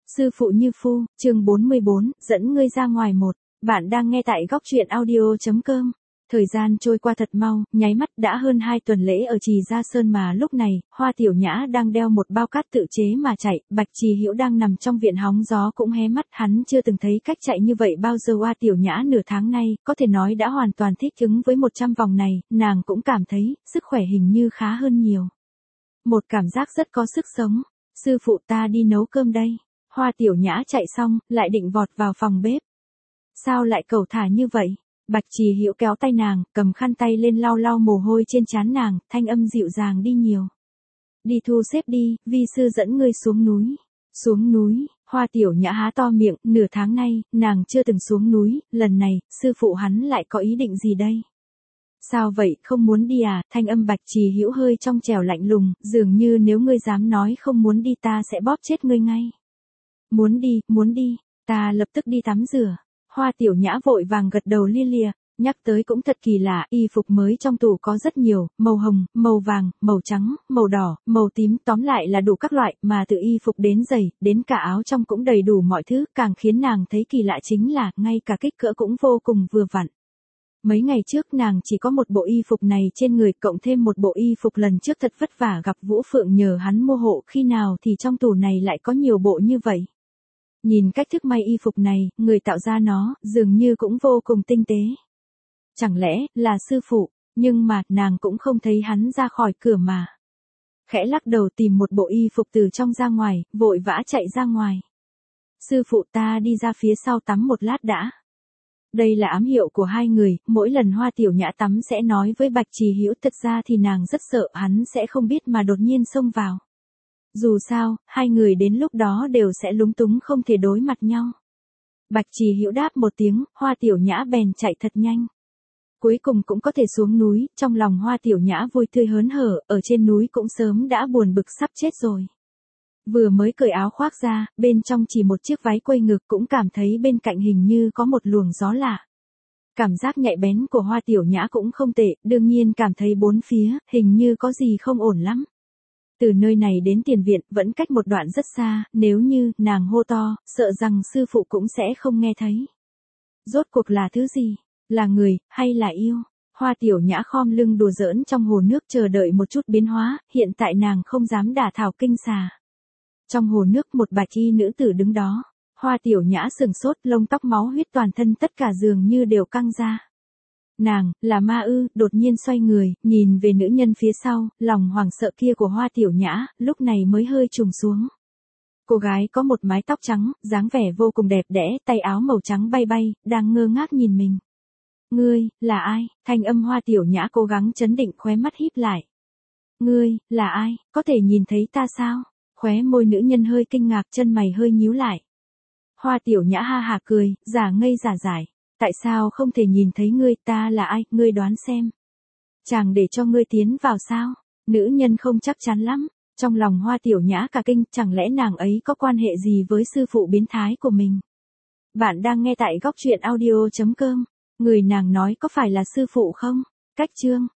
Sư phụ như phu, chương 44, dẫn ngươi ra ngoài một. Bạn đang nghe tại góc truyện audio.com. Thời gian trôi qua thật mau, nháy mắt đã hơn 2 tuần lễ ở Trì Gia Sơn mà lúc này, Hoa Tiểu Nhã đang đeo một bao cát tự chế mà chạy, Bạch Trì Hữu đang nằm trong viện hóng gió cũng hé mắt, hắn chưa từng thấy cách chạy như vậy bao giờ. Hoa Tiểu Nhã nửa tháng nay, có thể nói đã hoàn toàn thích ứng với 100 vòng này, nàng cũng cảm thấy, sức khỏe hình như khá hơn nhiều. Một cảm giác rất có sức sống. Sư phụ ta đi nấu cơm đây. Hoa Tiểu Nhã chạy xong, lại định vọt vào phòng bếp. Sao lại cẩu thả như vậy? Bạch Trì Hữu kéo tay nàng, cầm khăn tay lên lau lau mồ hôi trên trán nàng, thanh âm dịu dàng đi nhiều. Đi thu xếp đi, vi sư dẫn ngươi xuống núi. Xuống núi, Hoa Tiểu Nhã há to miệng, nửa tháng nay, nàng chưa từng xuống núi, lần này, sư phụ hắn lại có ý định gì đây? Sao vậy, không muốn đi à? Thanh âm Bạch Trì Hữu hơi trong trẻo lạnh lùng, dường như nếu ngươi dám nói không muốn đi ta sẽ bóp chết ngươi ngay. Muốn đi, ta lập tức đi tắm rửa. Hoa Tiểu Nhã vội vàng gật đầu lia lịa, nhắc tới cũng thật kỳ lạ, y phục mới trong tủ có rất nhiều, màu hồng, màu vàng, màu trắng, màu đỏ, màu tím, tóm lại là đủ các loại, mà từ y phục đến giày, đến cả áo trong cũng đầy đủ mọi thứ, càng khiến nàng thấy kỳ lạ chính là, ngay cả kích cỡ cũng vô cùng vừa vặn. Mấy ngày trước nàng chỉ có một bộ y phục này trên người, cộng thêm một bộ y phục lần trước thật vất vả gặp Vũ Phượng nhờ hắn mua hộ, khi nào thì trong tủ này lại có nhiều bộ như vậy. Nhìn cách thức may y phục này, người tạo ra nó, dường như cũng vô cùng tinh tế. Chẳng lẽ, là sư phụ, nhưng mà, nàng cũng không thấy hắn ra khỏi cửa mà. Khẽ lắc đầu tìm một bộ y phục từ trong ra ngoài, vội vã chạy ra ngoài. Sư phụ ta đi ra phía sau tắm một lát đã. Đây là ám hiệu của hai người, mỗi lần Hoa Tiểu Nhã tắm sẽ nói với Bạch Trì Hữu, thực ra thì nàng rất sợ hắn sẽ không biết mà đột nhiên xông vào. Dù sao, hai người đến lúc đó đều sẽ lúng túng không thể đối mặt nhau. Bạch Trì Hữu đáp một tiếng, Hoa Tiểu Nhã bèn chạy thật nhanh. Cuối cùng cũng có thể xuống núi, trong lòng Hoa Tiểu Nhã vui tươi hớn hở, ở trên núi cũng sớm đã buồn bực sắp chết rồi. Vừa mới cởi áo khoác ra, bên trong chỉ một chiếc váy quây ngực cũng cảm thấy bên cạnh hình như có một luồng gió lạ. Cảm giác nhạy bén của Hoa Tiểu Nhã cũng không tệ, đương nhiên cảm thấy bốn phía, hình như có gì không ổn lắm. Từ nơi này đến tiền viện, vẫn cách một đoạn rất xa, nếu như, nàng hô to, sợ rằng sư phụ cũng sẽ không nghe thấy. Rốt cuộc là thứ gì? Là người, hay là yêu? Hoa Tiểu Nhã khom lưng đùa giỡn trong hồ nước chờ đợi một chút biến hóa, hiện tại nàng không dám đả thảo kinh xà. Trong hồ nước một bạch y nữ tử đứng đó. Hoa Tiểu Nhã sừng sốt, lông tóc máu huyết toàn thân tất cả dường như đều căng ra. Nàng, là ma ư? Đột nhiên xoay người, nhìn về nữ nhân phía sau, lòng hoảng sợ kia của Hoa Tiểu Nhã, lúc này mới hơi trùng xuống. Cô gái có một mái tóc trắng, dáng vẻ vô cùng đẹp đẽ, tay áo màu trắng bay bay, đang ngơ ngác nhìn mình. Ngươi, là ai? Thanh âm Hoa Tiểu Nhã cố gắng trấn định, khóe mắt híp lại. Ngươi, là ai? Có thể nhìn thấy ta sao? Khóe môi nữ nhân hơi kinh ngạc, chân mày hơi nhíu lại. Hoa Tiểu Nhã ha hả cười, giả ngây giả dại. Tại sao không thể nhìn thấy ngươi, ta là ai, ngươi đoán xem. Chàng để cho ngươi tiến vào sao? Nữ nhân không chắc chắn lắm. Trong lòng Hoa Tiểu Nhã cả kinh, chẳng lẽ nàng ấy có quan hệ gì với sư phụ biến thái của mình? Bạn đang nghe tại góc truyện audio.com. Người nàng nói có phải là sư phụ không? Cách chương.